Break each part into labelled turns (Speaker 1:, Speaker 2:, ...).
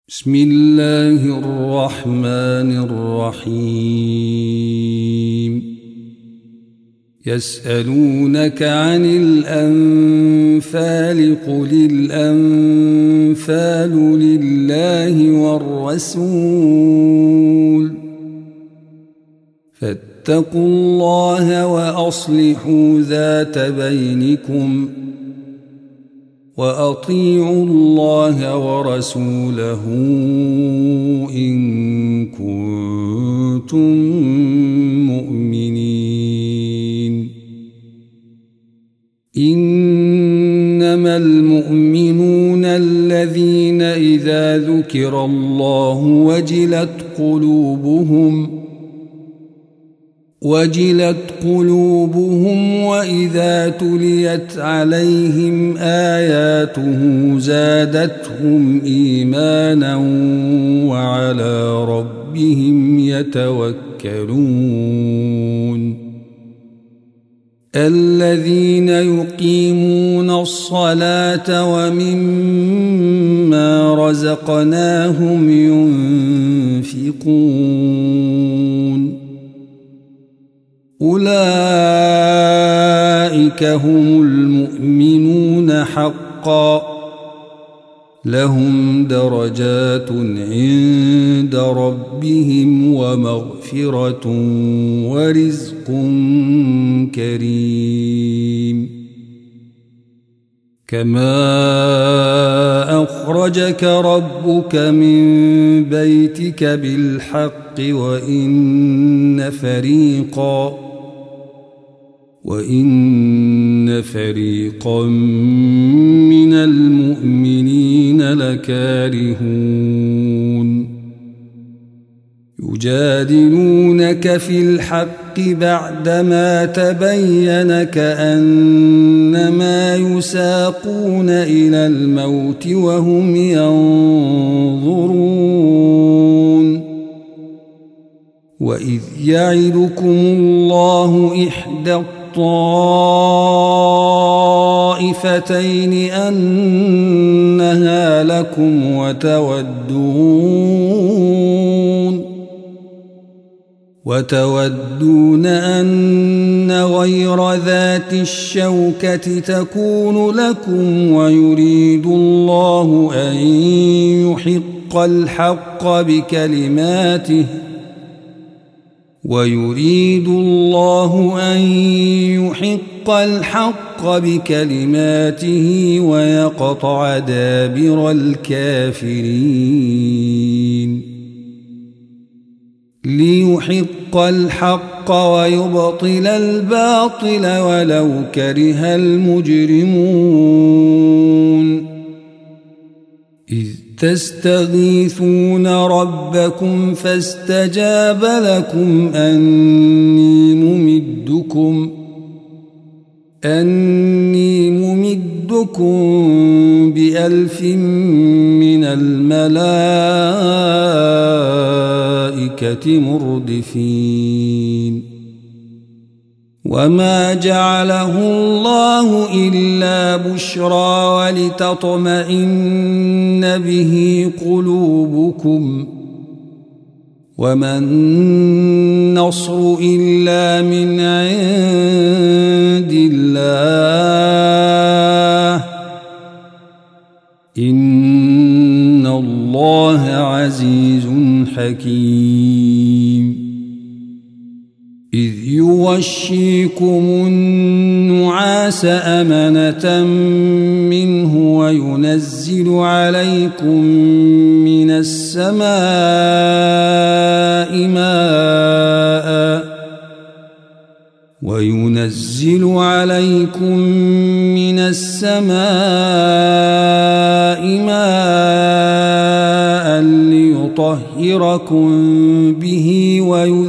Speaker 1: بسم الله الرحمن الرحيم يسألونك عن الأنفال قل الأنفال لله والرسول فاتقوا الله وأصلحوا ذات بينكم وأطيعوا الله ورسوله إن كنتم مؤمنين إنما المؤمنون الذين إذا ذكر الله وجلت قلوبهم وإذا تليت عليهم آياته زادتهم إيمانا وعلى ربهم يتوكلون الذين يقيمون الصلاة ومما رزقناهم ينفقون أولئك هم المؤمنون حقا لهم درجات عند ربهم ومغفرة ورزق كريم كما أخرجك ربك من بيتك بالحق وإن فريقا من المؤمنين لكارهون يجادلونك في الحق بعدما تبين كأنما يساقون إلى الموت وهم ينظرون وإذ يعدكم الله إحدى الطائفتين أنها لكم وتودون أن غير ذات الشوكة تكون لكم ويريد الله أن يحق الحق بكلماته ويقطع دابر الكافرين ليحق الحق ويبطل الباطل ولو كره المجرمون إذ تستغيثون ربكم فاستجاب لكم أني ممدكم بألف من الملائكة مردفين وما جعله الله إلا بشرى ولتطمئن به قلوبكم وما النصر إلا من عند الله إن الله عزيز حكيم إذ يغشيكم النعاس أمنة منه وينزل عليكم من السماء ماء ليطهركم به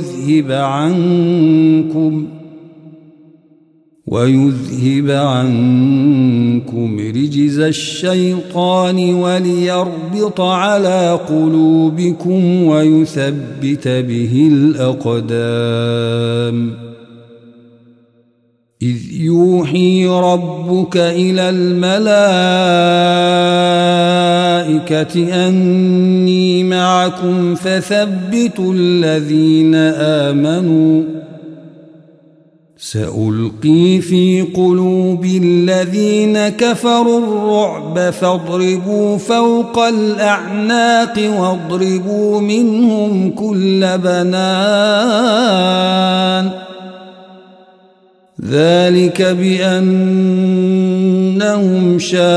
Speaker 1: ويذهب عنكم رجز الشيطان وليربط على قلوبكم ويثبت به الأقدام إذ يوحي ربك إلى الملائكة أني معكم فثبتوا الذين آمنوا سألقي في قلوب الذين كفروا الرعب فاضربوا فوق الأعناق واضربوا منهم كل بنان ذلك بأنهم شاقوا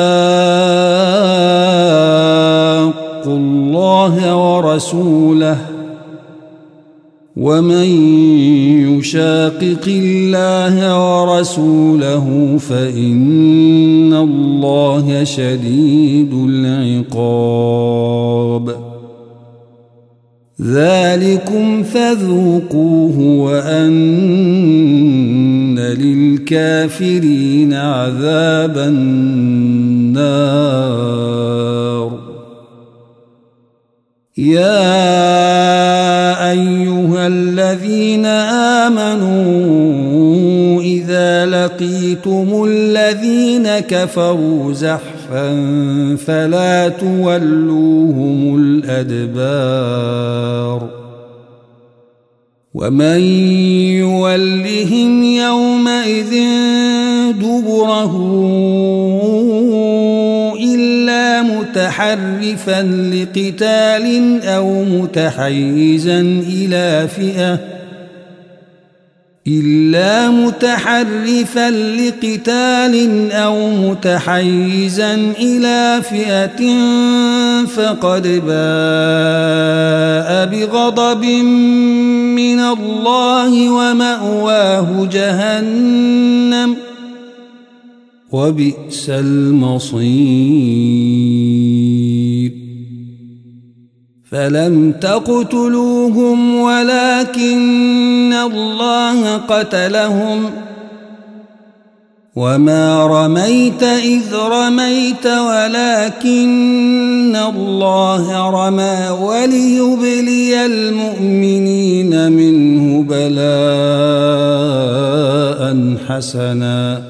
Speaker 1: الله ورسوله ومن يشاقق الله ورسوله فإن الله شديد العقاب ذلكم فذوقوه وأن للكافرين عذاب النار يا أيها الذين آمنوا إذا لقيتم الذين كفروا زحفا فلا تولوهم الأدبار ومن يولهم يومئذ دبره إلا متحرفا لقتال أو متحيزا إلى فئة فقد باء بغضب من الله ومأواه جهنم وبئس المصير فلم تقتلوهم ولكن الله قتلهم وما رميت إذ رميت ولكن الله رمى وليبلي المؤمنين منه بلاء حسنا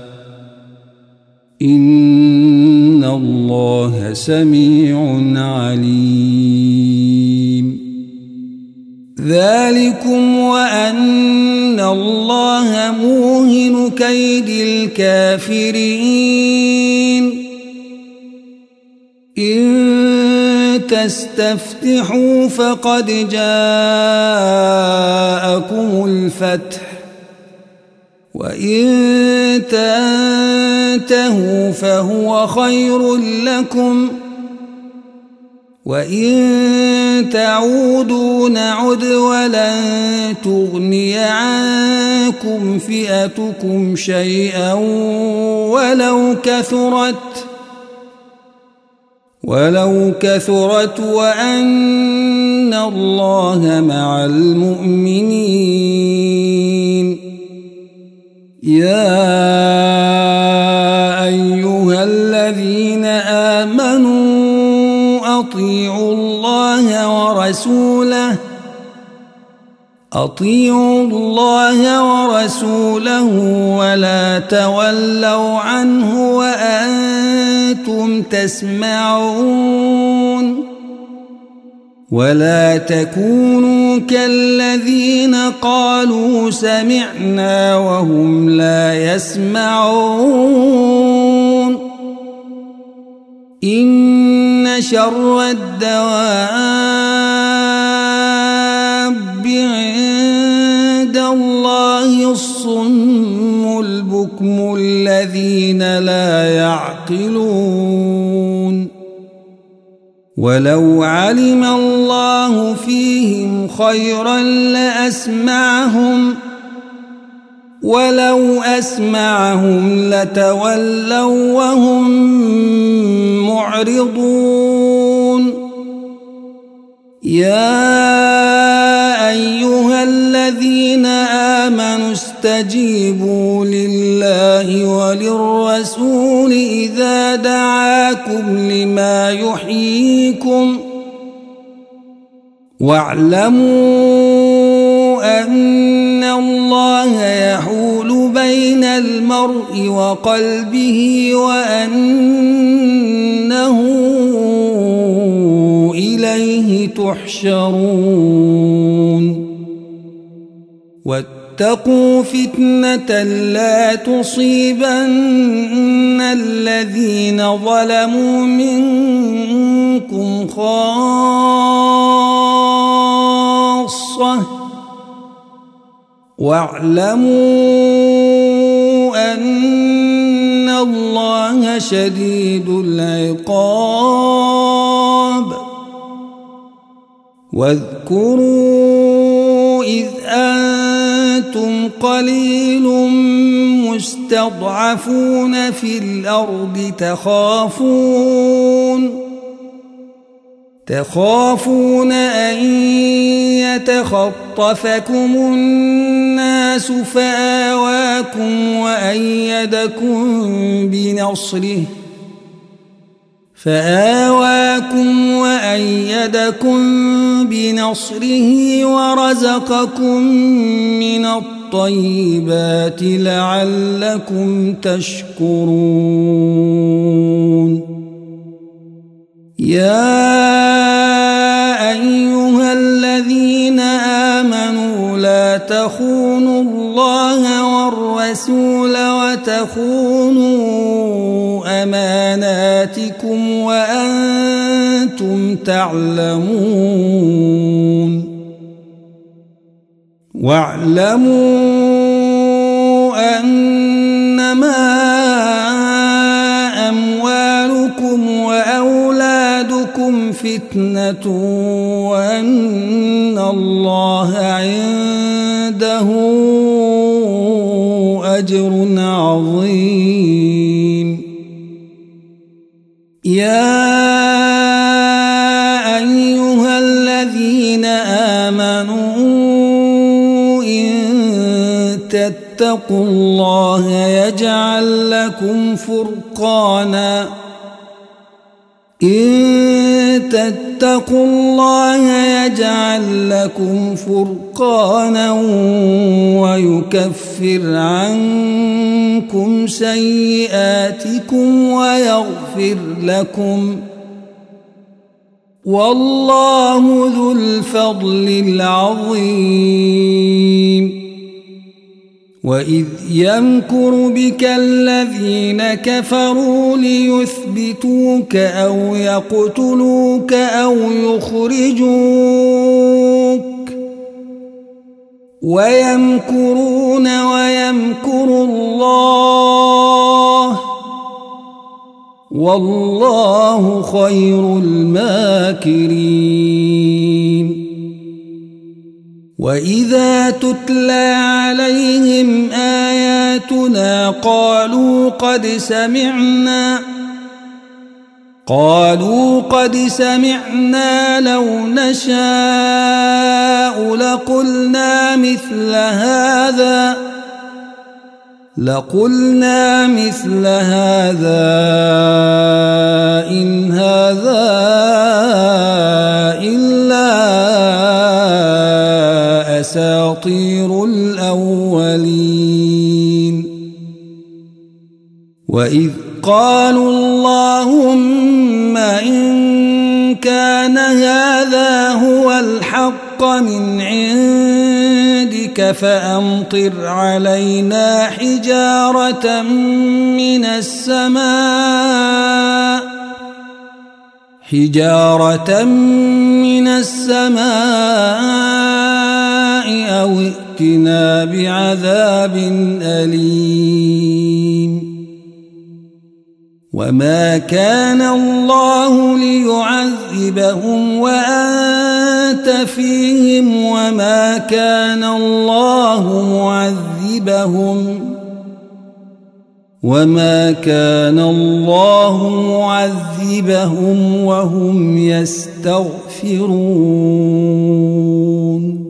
Speaker 1: إن الله سميع عليم ذلكم وأن الله موهن كيد الكافرين إن تستفتحوا فقد جاءكم الفتح وإن تنتهوا فهو خير لكم وإن تعودوا نعد ولن تغني عنكم فئتكم شيئا ولو كثرت وأن الله مع المؤمنين يا أيها الذين آمنوا أطيعوا الله ورسوله ولا تولوا عنه وأنتم تسمعون ولا تكونوا كالذين قالوا سمعنا وهم لا يسمعون إن شر الدواب عند الله الصم البكم الذين لا يعقلون ولو علم الله فيهم خيرا لأسمعهم ولو أسمعهم لتولوا وهم معرضون يا أيها الذين آمنوا استجيبوا لله وللرسول إذا دعاكم لما يحييكم واعلموا أن الله يحول بين المرء وقلبه وأنه إليه تحشرون واتقوا فتنة لا تصيبن الذين ظلموا منكم خاصة واعلموا أن الله شديد العقاب واذكروا إذ أنتم قليل مستضعفون في الأرض تخافون أن يتخطفكم الناس فآواكم وأيدكم بنصره ورزقكم من الطيبات لعلكم تشكرون يا أيها الذين آمنوا لا تخونوا الله والرسول وتخونوا أماناتكم وأنتم تعلمون واعلموا أنما أموالكم وأولادكم فتنة وأن الله عنده أجر عظيم يا أيها الذين آمنوا إن تتقوا الله يجعل لكم فرقانا ويكفر عنكم سيئاتكم ويغفر لكم والله ذو الفضل العظيم وإذ يمكر بك الذين كفروا ليثبتوك أو يقتلوك أو يخرجوك ويمكرون ويمكر الله والله خير الماكرين وإذا تتلى عليهم آياتنا قالوا قد سمعنا لو نشاء لقلنا مثل هذا إن هذا إلا أساطير الأولين وإذ قالوا اللهم إن كان هذا هو الحق من عندك فأمطر علينا حجارة من السماء أو ائتنا بعذاب أليم وما كان الله ليعذبهم وأنت فيهم وما كان الله معذبهم وهم يستغفرون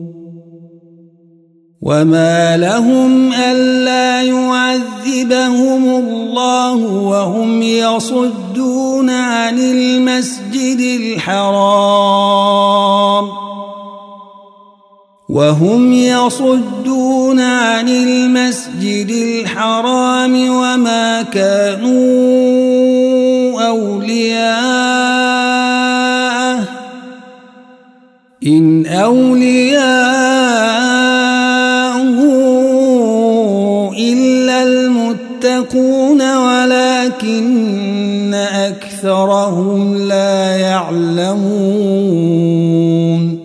Speaker 1: وما لهم ألا يعذبهم الله وهم يصدون عن المسجد الحرام وهم يصدون عن المسجد الحرام وما كانوا أولياءه إن أولياءه إلا المتقون ولكن أكثرهم لا يعلمون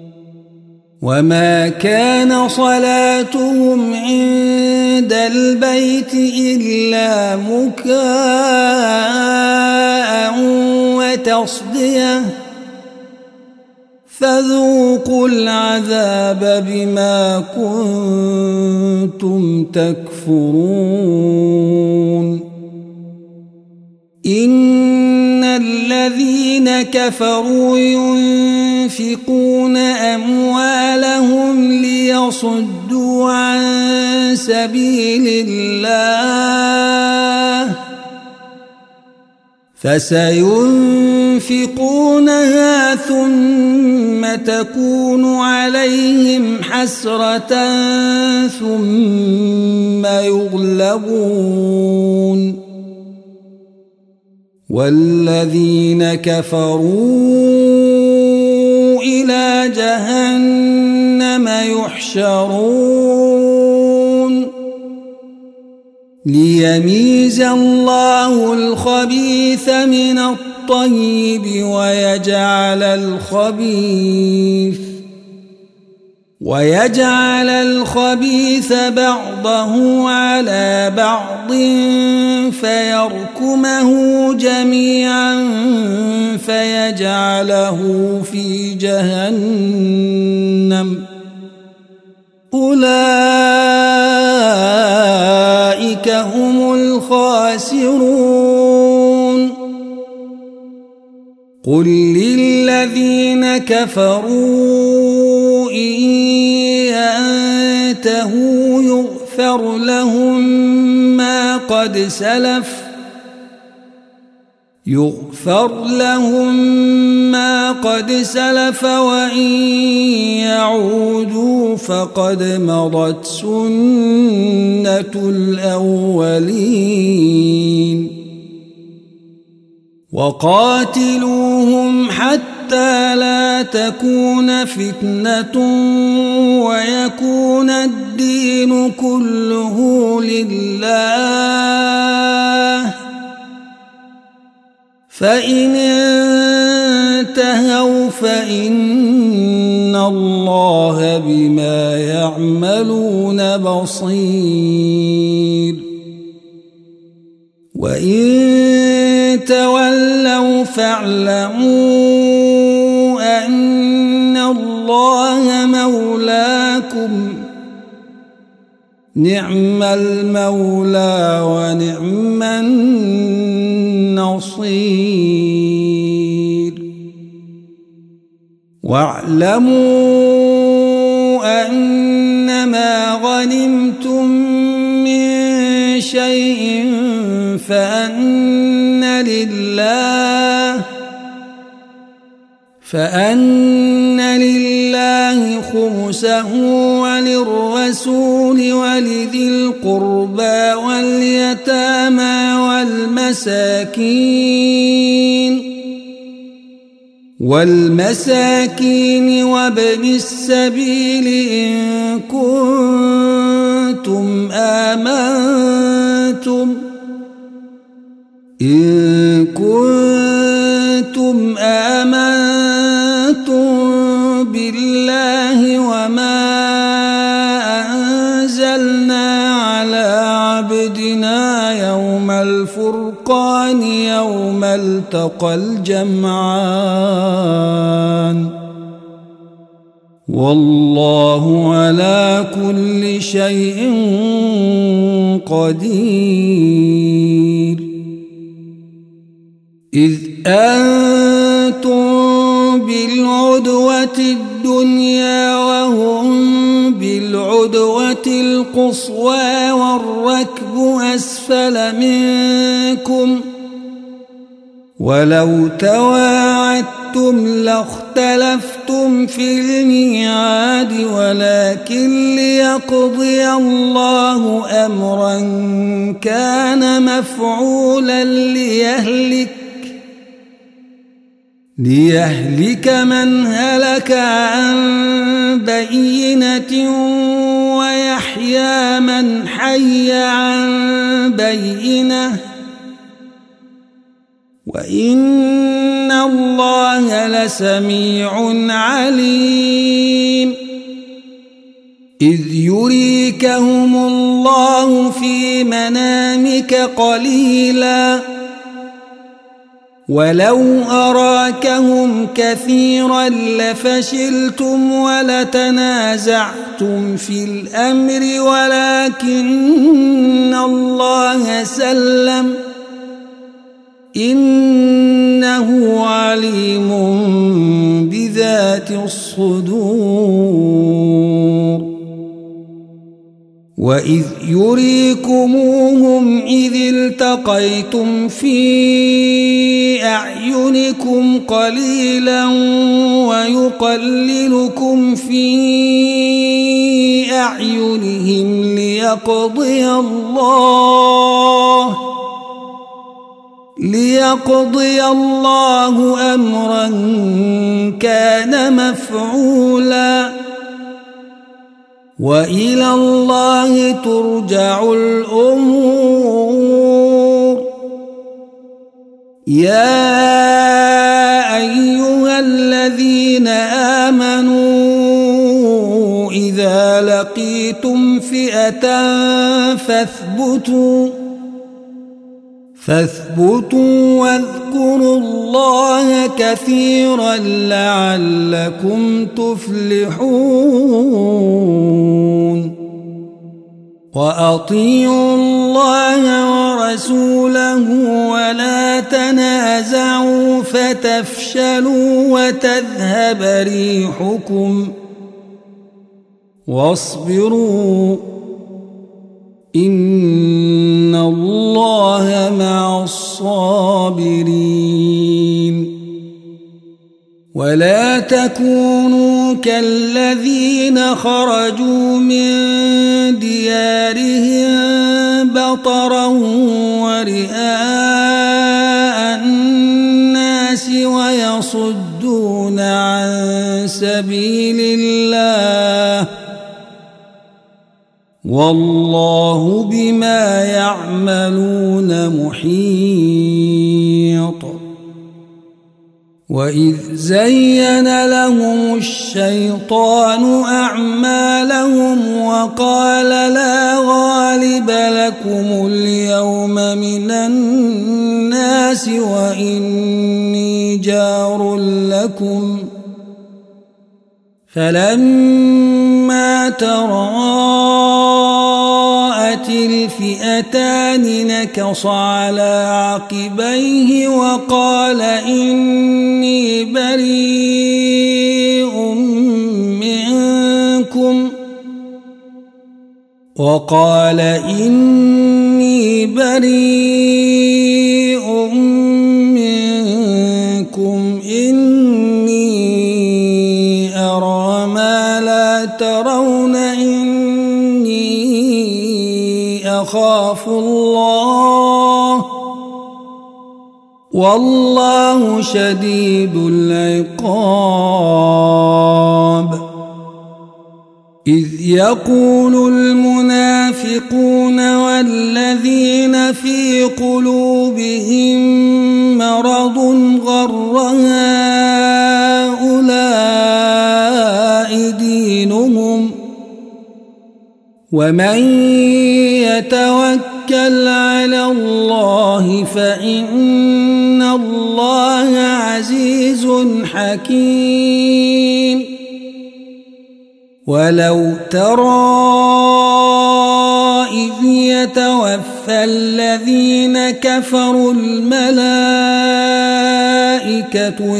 Speaker 1: وما كان صلاتهم عند البيت إلا مكاء وتصدية فذوقوا العذاب بما كنتم تكفرون إن الذين كفروا ينفقون أموالهم ليصدوا عن سبيل الله فسينفقونها ثم تكون عليهم حسرة ثم يغلبون والذين كفروا إلى جهنم يحشرون ليميز الله الخبيث من الطيب ويجعل الخبيث بعضه على بعض فيركمه جميعا فيجعله في جهنم أولئك هم الخاسرون قل للذين كفروا إن ينتهوا يغفر لهم ما قد سلف وإن يعودوا فقد مضت سنة الأولين وقاتلوهم حتى لا تكون فتنة ويكون الدين كله لله فإن انتهوا فإن الله بما يعملون بصير وإن تولوا فاعلموا أن الله مولاكم نعم المولى ونعم النصير واعلموا أنما غنمتم من شيء فأن لله خمسه وللرسول ولذي القربى واليتامى والمساكين وابن السبيل إن كنتم آمنتم بالله وما أنزلنا على عبدنا يوم الفرقان يوم التقى الجمعان والله على كل شيء قدير إذ أنتم بالعدوة الدنيا وهم بالعدوة القصوى والركب أسفل منكم ولو تواعدتم أَشْرَكْتُمْ لَاخْتَلَفْتُمْ فِي الْمِيعَادِ وَلَكِنْ لِيَقْضِيَ الله أَمْرًا كَانَ مَفْعُولًا ليهلك من هلك عن بينة ويحيى من حي عن بينة وإن الله لسميع عليم إذ يريكهم الله في منامك قليلا ولو أراكهم كثيرا لفشلتم ولتنازعتم في الأمر ولكن الله سلم إنه عليم بذات الصدور وإذ يريكموهم إذ التقيتم في أعينكم قليلا ويقللكم في أعينهم ليقضي الله أمرا كان مفعولا وإلى الله ترجع الأمور يا أيها الذين آمنوا إذا لقيتم فئة فاثبتوا واذكروا الله كثيرا لعلكم تفلحون وأطيعوا الله ورسوله ولا تنازعوا فتفشلوا وتذهب ريحكم واصبروا إن الله مع الصابرين ولا تكونوا كالذين خرجوا من ديارهم بطرا ورئاء الناس ويصدون عن سبيل الله والله بما يعملون محيط وإذ زين لهم الشيطان أعمالهم وقال لا غالب لكم اليوم من الناس وإني جار لكم فلما تراءت الفئتان نكص على عقبيه وقال إني بريء منكم إني أرى ما لا ترون إني أخاف الله والله شديد العقاب إذ يقول المنافقون والذين في قلوبهم مرض غر هؤلاء دينهم ومن يتوكل على الله فإن الله عزيز حكيم ولو ترى إذ يتوفى الذين كفروا الملائكة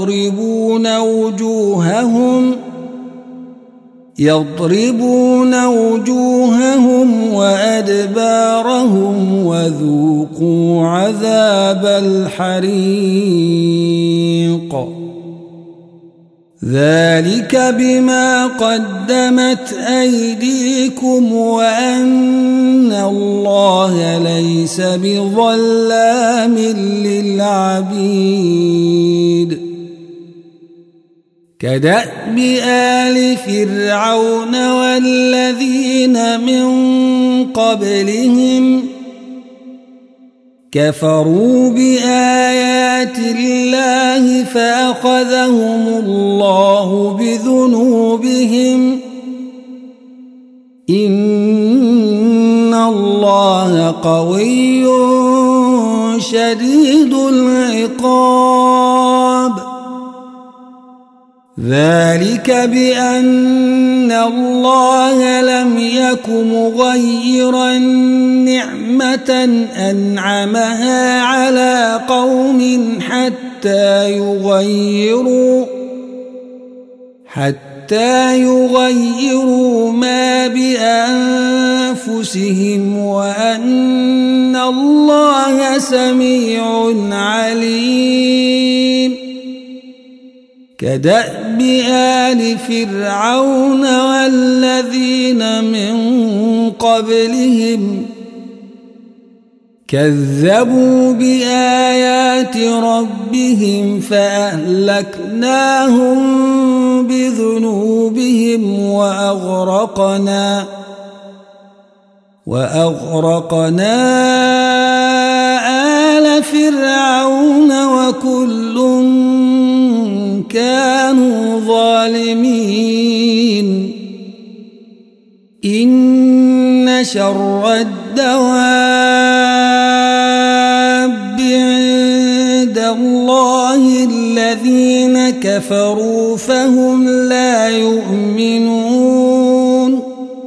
Speaker 1: يضربون وجوههم وأدبارهم وذوقوا عذاب الحريق ذلك بما قدمت أيديكم وأن الله ليس بظلام للعبيد كدأب آل فرعون والذين من قبلهم كفروا بآيات الله فأخذهم الله بذنوبهم إن الله قوي شديد العقاب ذلك بأن الله لم يك مغيرا نعمة أنعمها على قوم حتى يغيروا ما بأنفسهم وأن الله سميع عليم كدأب آل فرعون والذين من قبلهم كذبوا بآيات ربهم فأهلكناهم بذنوبهم وأغرقنا آل فرعون وكل كانوا ظالمين إن شر الدواب عند الله الذين كفروا فهم لا يؤمنون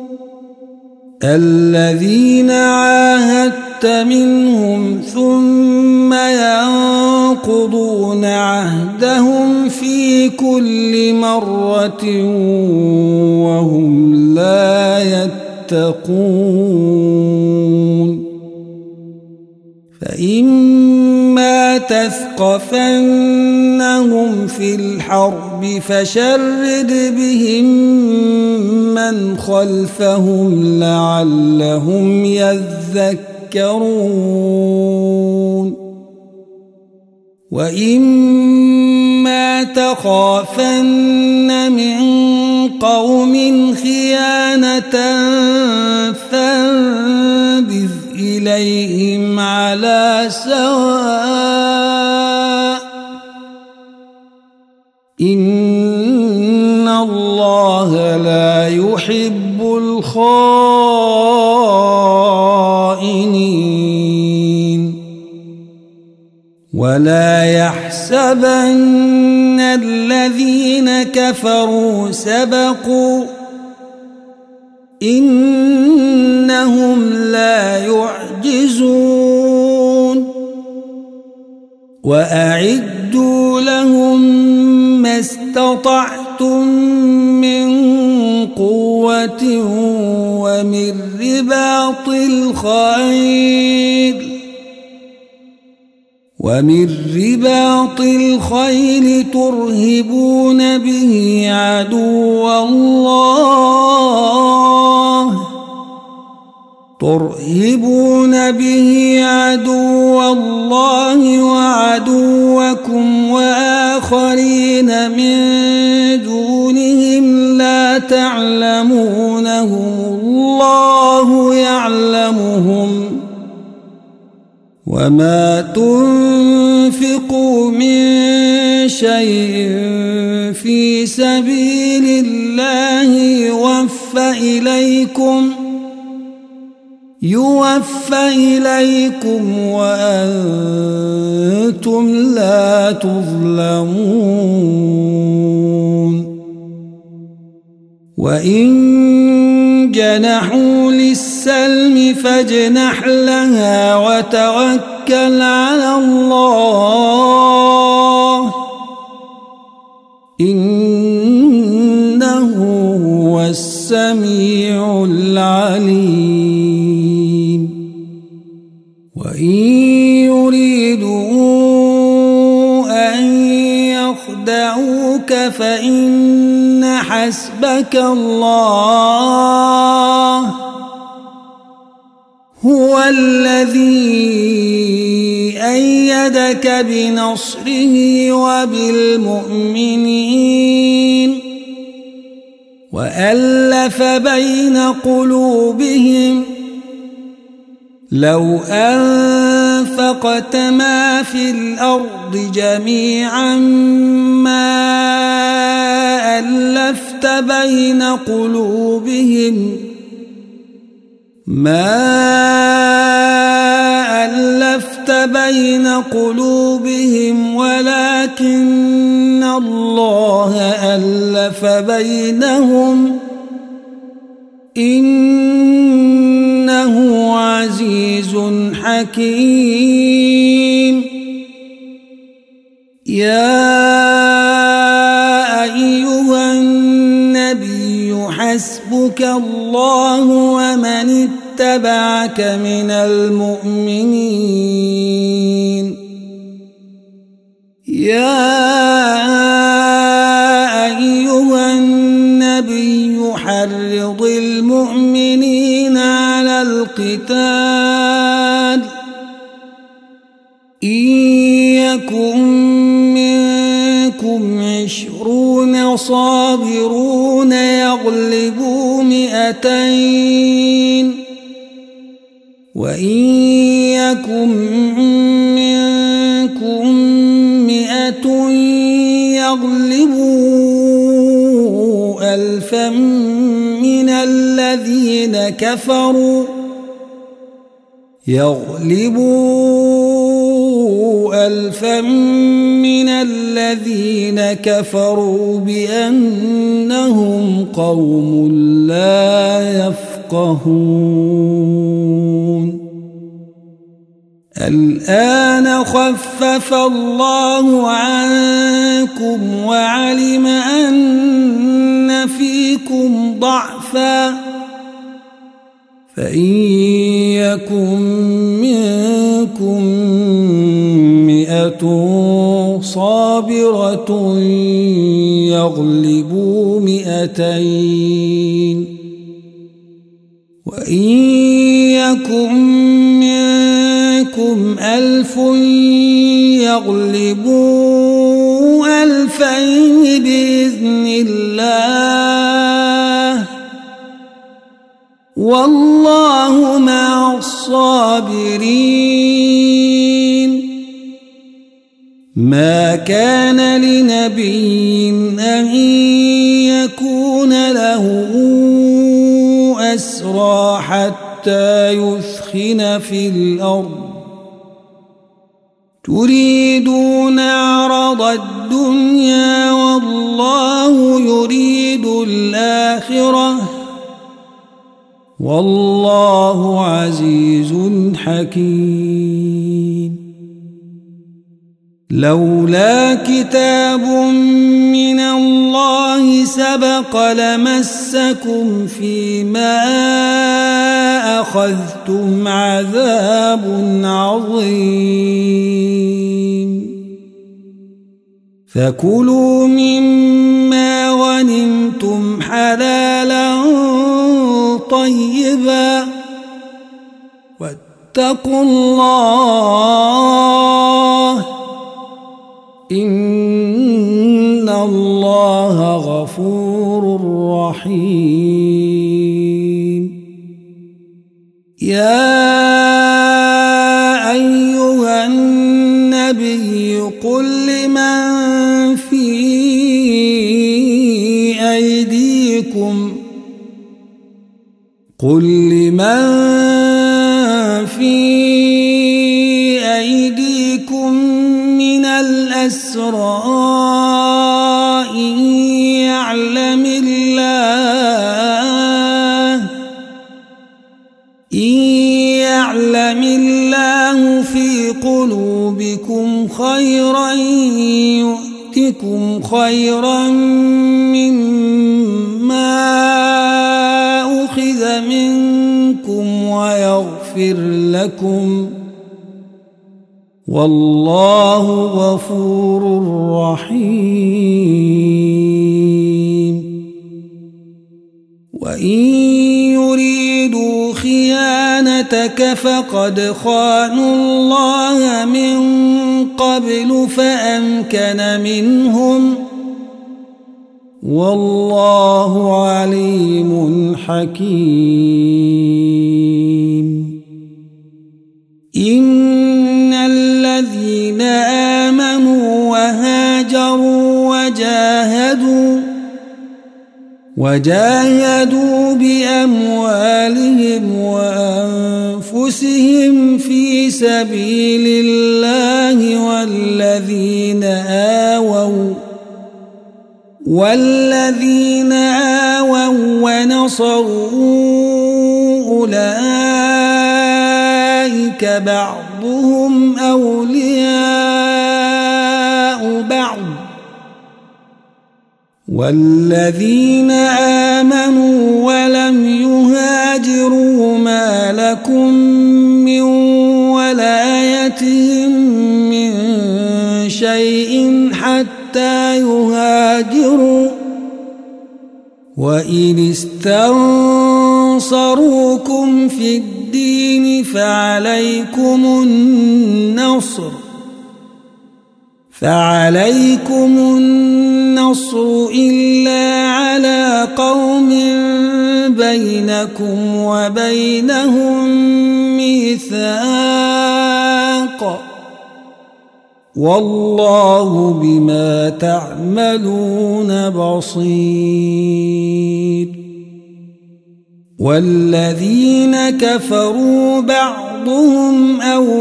Speaker 1: الذين عاهدت منهم ثم ينقضون عهدهم في كل مرة وهم لا يتقون فإما تثقفنهم في الحرب فشرد بهم من خلفهم لعلهم يذكرون وإما تخافن من قوم خيانة فانبذ إليهم على سواء إن الله لا يحب الخائنين ولا يحسبن الذين كفروا سبقوا إنهم لا يعجزون وأعدوا لهم ما استطعتم من قوة ومن رباط الخيل ترهبون به عدو الله وعدوكم وآخرين من دونهم لا تعلمونهم الله يعلمهم وما تنفقوا من شيء في سبيل الله يوفى إليكم وأنتم لا تظلمون وإن جنحوا للسلم فاجنح لها وتوكل على الله إنه هو السميع العليم وإن يريدوا أن يخدعوك يهدك فإن حسبك الله هو الذي أيدك بنصره وبالمؤمنين وألف بين قلوبهم لو أنفقت ما في الأرض جميعا ما ألفت بين قلوبهم ولكن الله ألف بينهم إنه عزيز حكيم يا أيها النبي حسبك الله ومن اتبعك من المؤمنين يا أيها النبي حرض المؤمنين على القتال إن يكن منكم 20 صابرون يغلبوا 200 وإن يكن منكم 100 يغلبوا 1000 من الذين كفروا بأنهم قوم لا يفقهون الآن خفف الله عنكم وعلم أن فيكم ضعفا فإن يكن منكم 100 صابرة يغلبوا 200 وإن يكن منكم 1000 يغلبوا 2000 بإذن الله والله مع الصابرين ما كان لنبي أن يكون له أسرى حتى يثخن في الأرض تريدون عرض الدنيا والله يريد الآخرة والله عزيز حكيم لولا كتاب من الله سبق لمسكم فيما أخذتم عذاب عظيم فكلوا مما غنمتم حلالا طيبا واتقوا الله إن الله غفور رحيم يا أيها النبي قل لمن في أيديكم من الأسرى إن يعلم الله في قلوبكم خيرا يؤتكم خيرا مما أخذ منكم ويغفر لكم والله غفور رحيم وإن يريدوا خيانتك فقد خانوا الله من قبل فأمكن منهم والله عليم حكيم إن الذين آمنوا وهاجروا وجاهدوا بأموالهم وأنفسهم في سبيل الله والذين آووا ونصروا أولئك بعضهم أولياء بعض والذين آمنوا ولم يهاجروا ما لكم من ولايتهم من شيء حتى يهاجروا وإن استنصروكم في الدين فعليكم النصر إلا على قوم بينكم وبينهم ميثاق والله بما تعملون بصير والذين كفروا بعضهم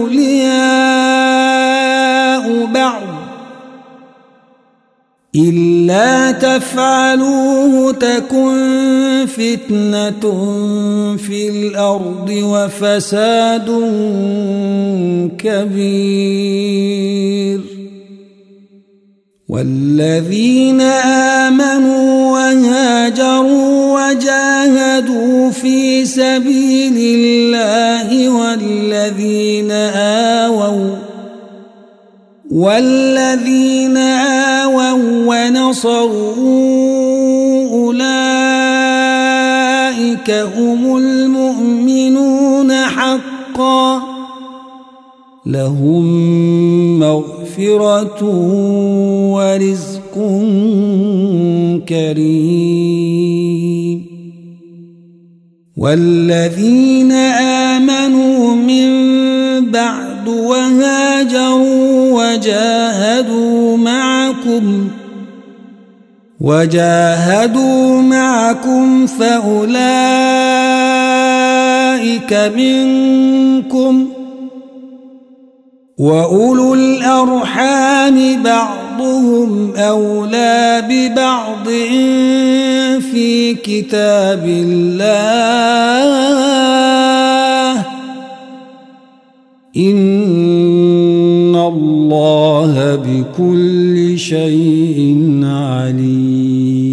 Speaker 1: أولياء بعض إلا تفعلوه تكن فتنة في الأرض وفساد كبير والذين آمنوا وهاجروا وجاهدوا في سبيل الله والذين آووا ونصروا أولئك هم المؤمنون حقا لهم مغفرة ورزق كريم والذين آمنوا من بعد وهاجروا وجاهدوا معكم فأولئك منكم وأولو الأرحام بعضهم أولى ببعض في كتاب الله إن الله بكل شيء عليم